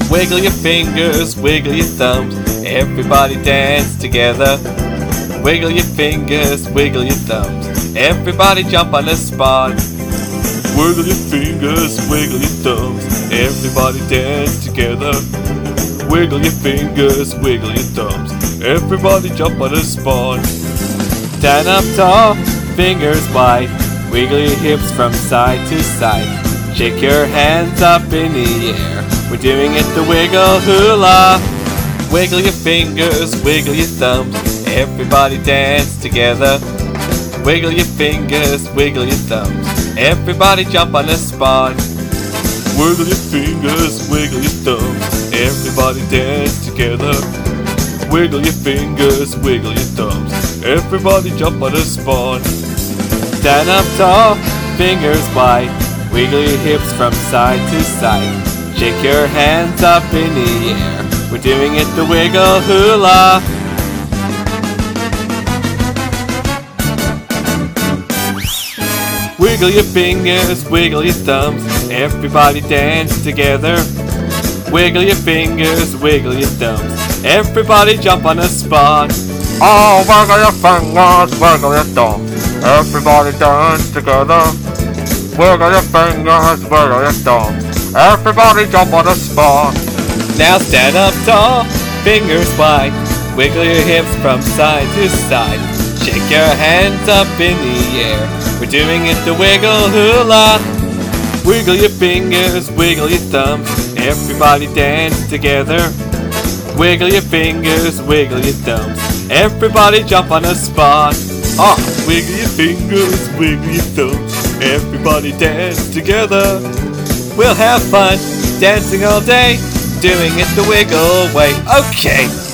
Wiggle your fingers, wiggle your thumbs, everybody dance together. Wiggle your fingers, wiggle your thumbs, everybody jump on the spot. Wiggle your fingers, wiggle your thumbs, everybody dance together. Wiggle your fingers, wiggle your thumbs, everybody jump on the spot. Stand up tall, fingers wide, wiggle your hips from side to side. Shake your hands up in the air, we're doing it the wiggle hula. Wiggle your fingers, wiggle your thumbs, everybody dance together. Wiggle your fingers, wiggle your thumbs, everybody jump on the spot. Wiggle your fingers, wiggle your thumbs, everybody dance together. Wiggle your fingers, wiggle your thumbs, everybody jump on the spot. Stand up tall, fingers wide, wiggle your hips from side to side. Shake your hands up in the air, we're doing it the wiggle hula. Wiggle your fingers, wiggle your thumbs, everybody dance together. Wiggle your fingers, wiggle your thumbs, everybody jump on the spot. Oh, wiggle your fingers, wiggle your thumbs, everybody dance together. Wiggle your fingers, wiggle your thumbs, everybody jump on the spot. Now stand up tall, fingers wide, wiggle your hips from side to side. Shake your hands up in the air, we're doing it the wiggle hula. Wiggle your fingers, wiggle your thumbs, everybody dance together. Wiggle your fingers, wiggle your thumbs, everybody jump on the spot. Wiggle your fingers, wiggle your thumbs, everybody dance together. We'll have fun, dancing all day, doing it the wiggle way. Okay.